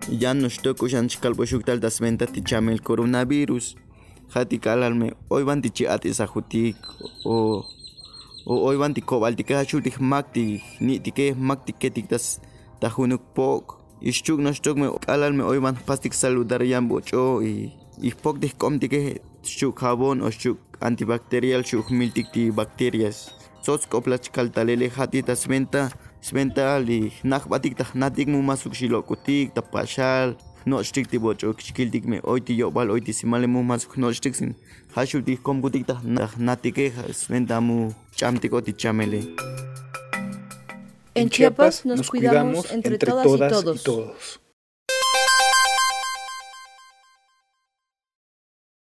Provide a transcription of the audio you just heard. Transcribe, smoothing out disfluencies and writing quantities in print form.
Ya no estoy con calvo shuktal das venta tichame el coronavirus. Hati kalalme hoy van tichi ati sajutik o hoy van tikobal tika shutik makti ni tike makti ketik das tajunuk pok. Ishchuk no me kalalme hoy van pastik saludar yambo cho y pok de com tike shuk jabón o shuk antibacterial shuk miltik ti bacterias. Sots koplach kaltalele hati tas venta li nak batik ta natik mu masuk shilokutik ta pashal no stik ti bocho kikiltik me hoy ti yobal hoy ti simale mu masuk no stik sin hashutik komkutik ta natike venta mu chamtiko ti chamele. En Chiapas nos cuidamos entre todas y todos.